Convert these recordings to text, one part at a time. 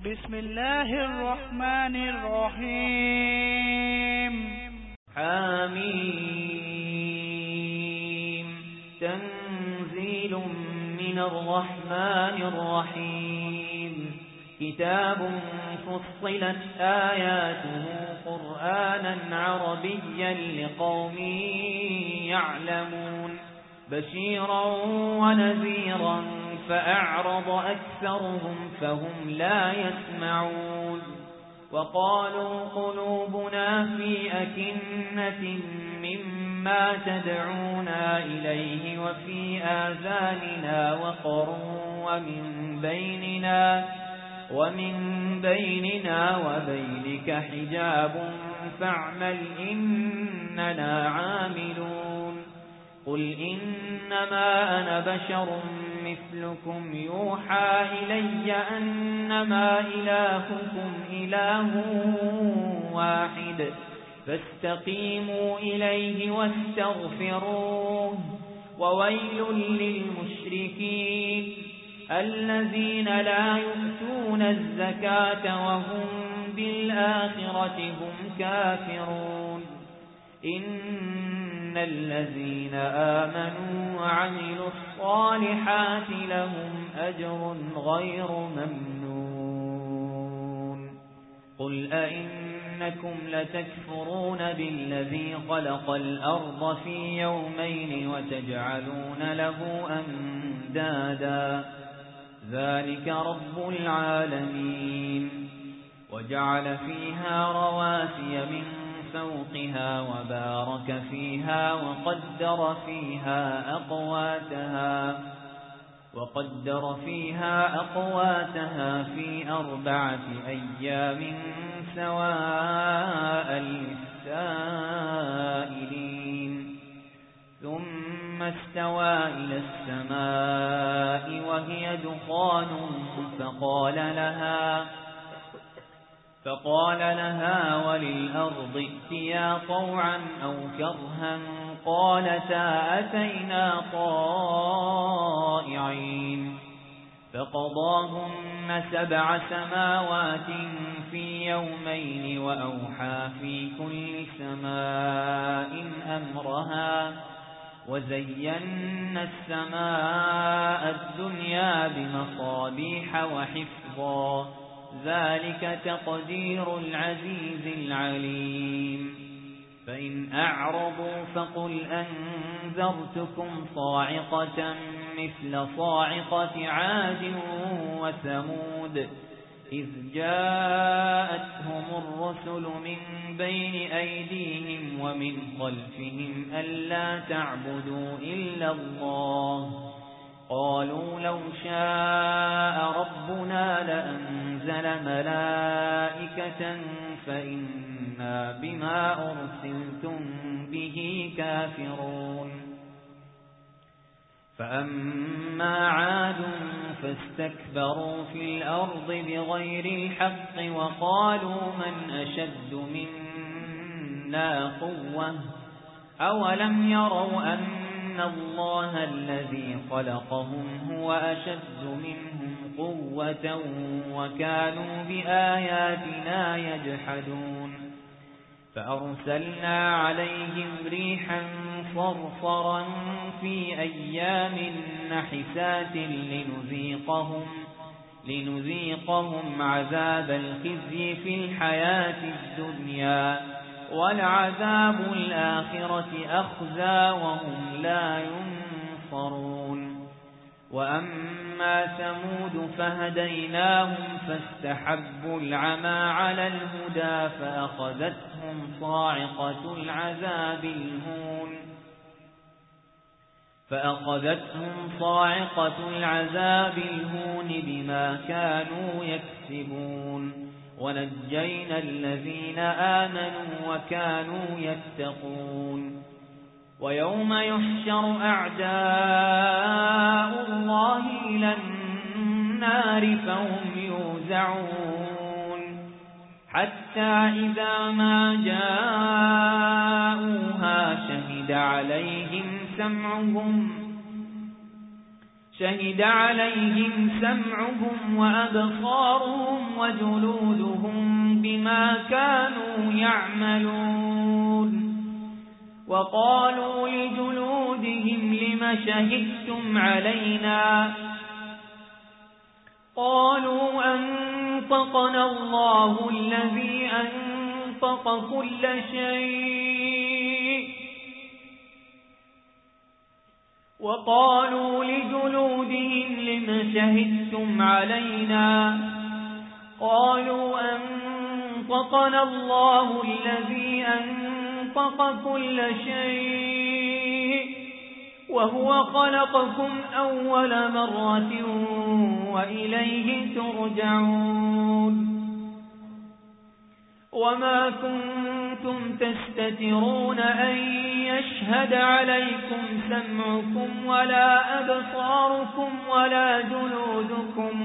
بسم الله الرحمن الرحيم. حميم. تنزيل من الرحمن الرحيم. كتاب فصلت آياته قرآنا عربيا لقوم يعلمون. بشيرا ونذيرا فأعرض أكثرهم فهم لا يسمعون. وقالوا قلوبنا في أكنة مما تدعونا إليه وفي آذاننا وقر ومن بيننا وبينك حجاب فاعمل إننا عاملون. قل إنما أنا بشر مثلكم يوحى إلي أنما إلهكم إله واحد فاستقيموا إليه واستغفروه. وويل للمشركين الذين لا يؤتون الزكاة وهم بالآخرة هم كافرون. إن الذين آمنوا وعملوا الصالحات لهم أجر غير ممنون. قل أئنكم لتكفرون بالذي خلق الأرض في يومين وتجعلون له أندادا ذلك رب العالمين. وجعل فيها رواسي من فوقها وبارك فيها وقدر فيها أقواتها في 4 أيام سواء للسائلين. ثم استوى إلى السماء وهي دخان فقال لها وللأرض ائتيا طوعا أو كرها قالتا أتينا طائعين. فقضاهن 7 سماوات في يومين وأوحى في كل سماء أمرها وزينا السماء الدنيا بمصابيح وحفظا ذلك تقدير العزيز العليم. فإن أعرضوا فقل أنذرتكم صاعقة مثل صاعقة عاد وثمود إذ جاءتهم الرسل من بين أيديهم ومن خلفهم ألا تعبدوا إلا الله قالوا لو شاء ربنا لأنزل ملائكة فإنا بما أرسلتم به كافرون. فأما عاد فاستكبروا في الأرض بغير الحق وقالوا من أشد منا قوة أولم يروا أن الله الذي خلقهم هو أشد منهم قوة وكانوا بآياتنا يجحدون. فأرسلنا عليهم ريحا صرصرا في أيام نحسات لنذيقهم عذاب الخزي في الحياة الدنيا ولعذاب الآخرة أخزى وهم لا ينصرون. وأما ثمود فهديناهم فاستحبوا العمى على الهدى فأخذتهم صاعقة العذاب الهون بما كانوا يكسبون. ونجينا الذين آمنوا وكانوا يتقون. ويوم يحشر أعداء الله إلى النار فهم يوزعون حتى إذا ما جاءوها شهد عليهم شهد عليهم سمعهم وأبصارهم وجلودهم بما كانوا يعملون وقالوا لجلودهم لم شهدتم علينا قالوا أنطقنا الله الذي أنطق كل شيء وقالوا لجلودهم لم شهدتم علينا قالوا أنطقنا الله الذي أنطق كل شيء وهو خلقكم أول مرة وإليه ترجعون وما كنتم تستترون أن يشهد عليكم سمعكم ولا أبصاركم ولا جلودكم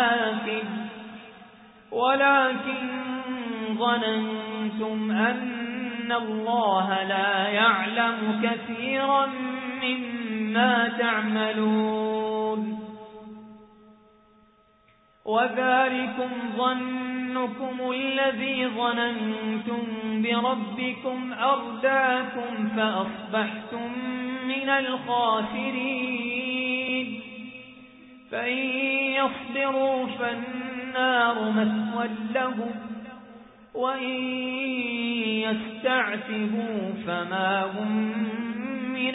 ولكن ظننتم أن الله لا يعلم كثيرا مما تعملون وذلكم ظنكم الذي ظننتم بربكم أرداكم فأصبحتم من الخاسرين فإن يصبروا فالنار مثوى لهم وإن يستعتبوا فما هم من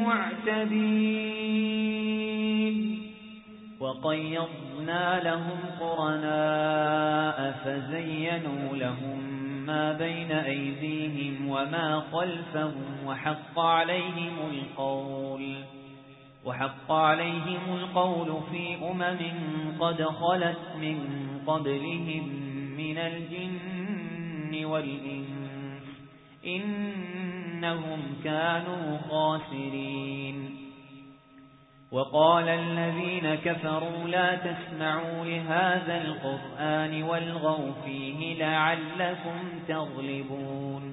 المعتدين وقيضنا لهم قرناء فزينوا لهم ما بين أيديهم وما خلفهم وحق عليهم القول في قد خلت من قبلهم من الجن والإنس إنهم كانوا خاسرين وقال الذين كفروا لا تسمعوا لهذا القرآن والغوا فيه لعلكم تغلبون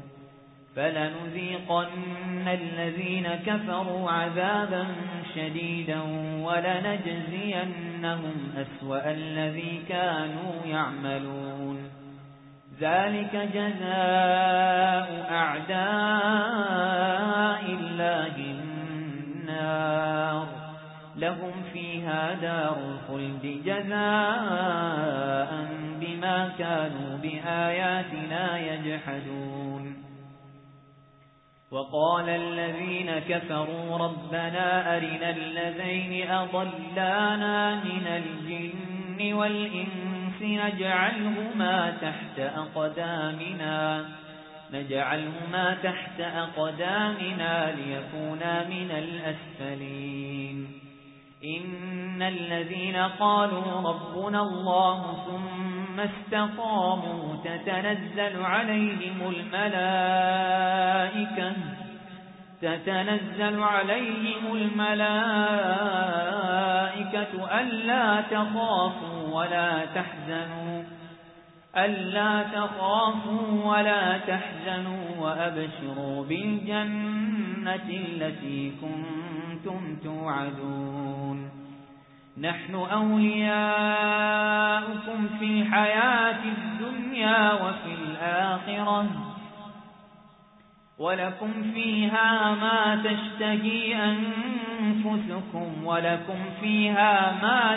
فلنذيقن الذين كفروا عذابا شديدا ولنجزينهم أسوأ الذي كانوا يعملون ذلك جزاء أعداء الله النار لهم فيها دار الخلد جزاء بما كانوا بآياتنا يجحدون وقال الذين كفروا ربنا أرنا الذين أضلانا من الجن والإنس نجعلهما تحت أقدامنا ليكونا من الأسفلين إن الذين قالوا ربنا الله ثم استقاموا تتنزل عليهم الملائكة ألا تخافوا ولا تحزنوا وأبشروا بالجنة التي كنتم توعدون نحن أولياؤكم في الحياة الدنيا وفي الآخرة ولكم فيها ما تشتهي أنفسكم ولكم فيها ما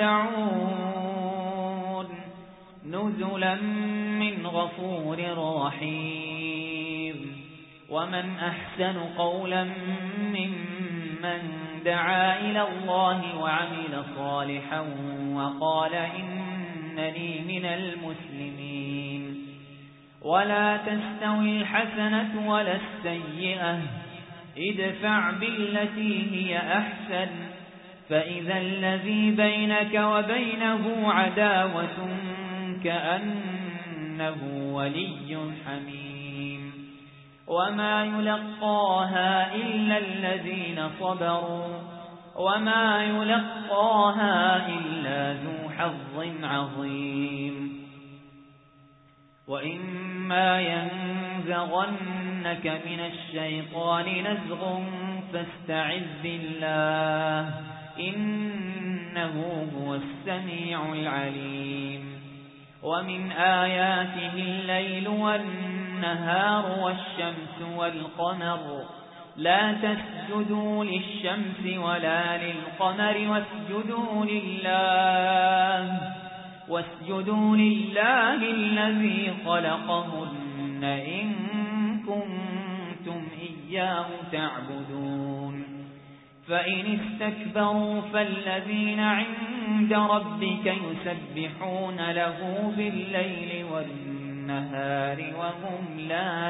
تدعون نزلا من غفور رحيم ومن أحسن قولا ممن دعا إلى الله وعمل صالحا وقال إنني من المسلمين ولا تستوي الحسنة ولا السيئة ادفع بالتي هي أحسن فإذا الذي بينك وبينه عداوة كأنه ولي حميم وما يلقاها إلا الذين صبروا وما يلقاها إلا ذو حظ عظيم وإما ينزغنك من الشيطان نزغ فاستعذ بالله إنه هو السميع العليم ومن آياته الليل والنهار والشمس والقمر لا تسجدوا للشمس ولا للقمر واسجدوا لله الذي خلقهن إن كنتم إياه تعبدون فإن استكبروا فالذين عند ربك يسبحون له بالليل والنهار وهم لا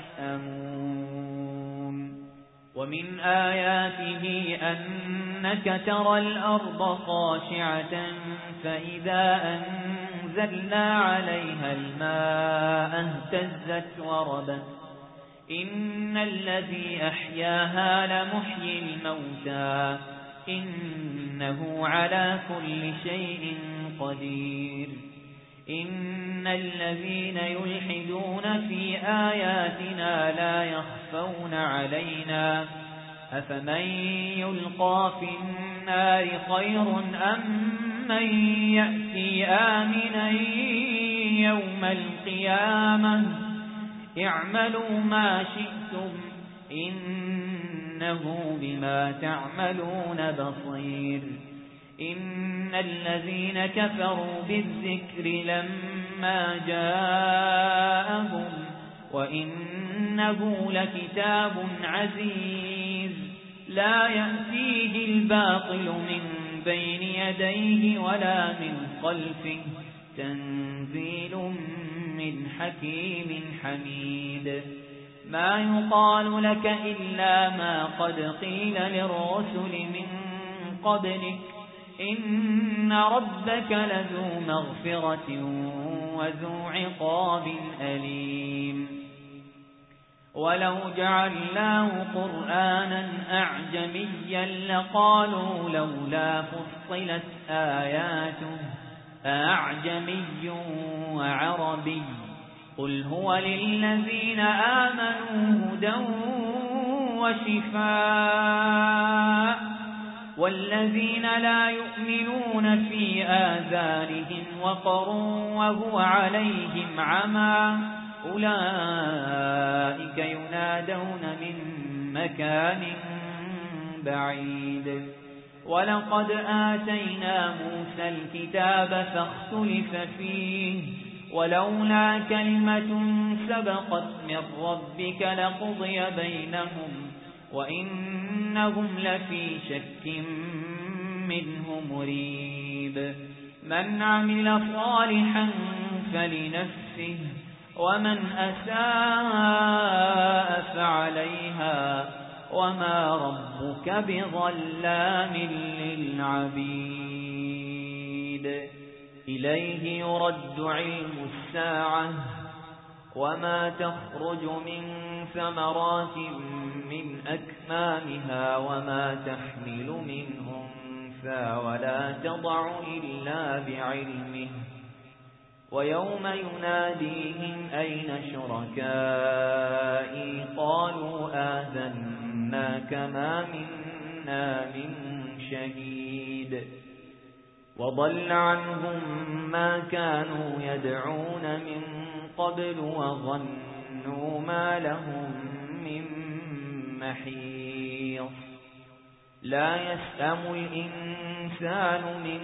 يسأمون ومن آياته أنك ترى الأرض خاشعة فإذا أنزلنا عليها الماء اهتزت وربت إن الذي أحياها لمحيي الموتى إنه على كل شيء قدير إن الذين يلحدون في آياتنا لا يخفون علينا أفمن يلقى في النار خير أم من يأتي آمنا يوم القيامة اعملوا ما شئتم إنه بما تعملون بصير إن الذين كفروا بالذكر لما جاءهم وإنه لكتاب عزيز لا يأتيه الباطل من بين يديه ولا من خلفه تنزيل من حكيم حميد ما يقال لك إلا ما قد قيل للرسل من قبلك إن ربك لذو مغفرة وذو عقاب أليم ولو جعلناه قرآنا أعجميا لقالوا لولا فصلت آياته أعجمي وعربي قل هو للذين آمنوا هدى وشفاء والذين لا يؤمنون في آذانهم وقر وهو عليهم عمى أولئك ينادون من مكان بعيد ولقد آتينا موسى الكتاب فاختلف فيه ولولا كلمة سبقت من ربك لقضي بينهم وإنهم لفي شك منه مريب من عمل صالحا فلنفسه ومن أساء فعليها وما ربك بظلام للعبيد إليه يرد علم الساعة وما تخرج من ثمرات من أكمامها وما تحمل من أنثى ولا تضع إلا بعلمه ويوم يناديهم أين شركائي قالوا آذناك ما منا من شهيد وضل عنهم ما كانوا يدعون من قبل وظنوا ما لهم من محيص لا يسأم الإنسان من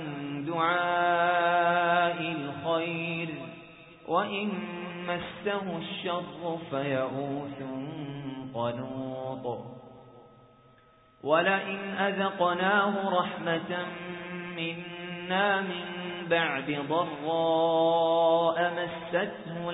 دعاء الخير وإن مسه الشر فيئوس قنوط ولئن أذقناه رحمة منا من بعد ضراء مسته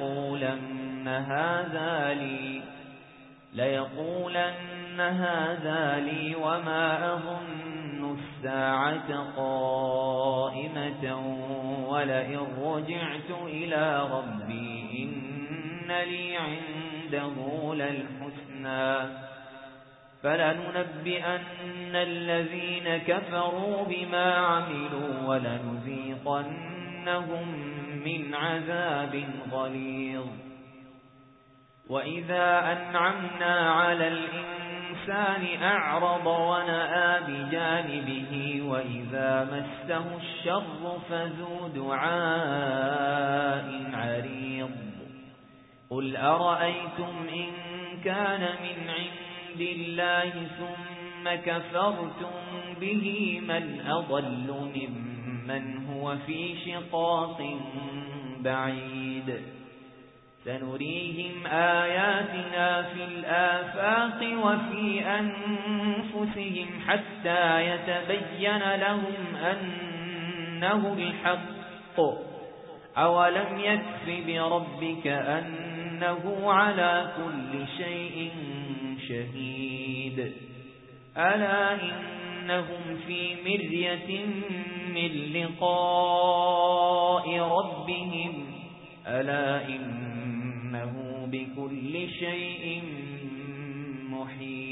ليقولن هذا لي وما أظن الساعة قائمة ولئن رجعت إلى ربي إن لي عنده للحسنى فلننبئن الذين كفروا بما عملوا ولنذيقنهم من عذاب غليظ وإذا أنعمنا على الإنسان الإنسان أعرض ونأى بجانبه وإذا مسه الشر فذو دعاء عريض قل أرأيتم إن كان من عند الله ثم كفرتم به من أضل ممن هو في شقاق بعيد سنريهم آياتنا في الآفاق وفي أنفسهم حتى يتبين لهم أنه الحق أولم يكف بربك أنه على كل شيء شهيد ألا إنهم في مرية من لقاء ربهم ألا إنه بكل شيء محيط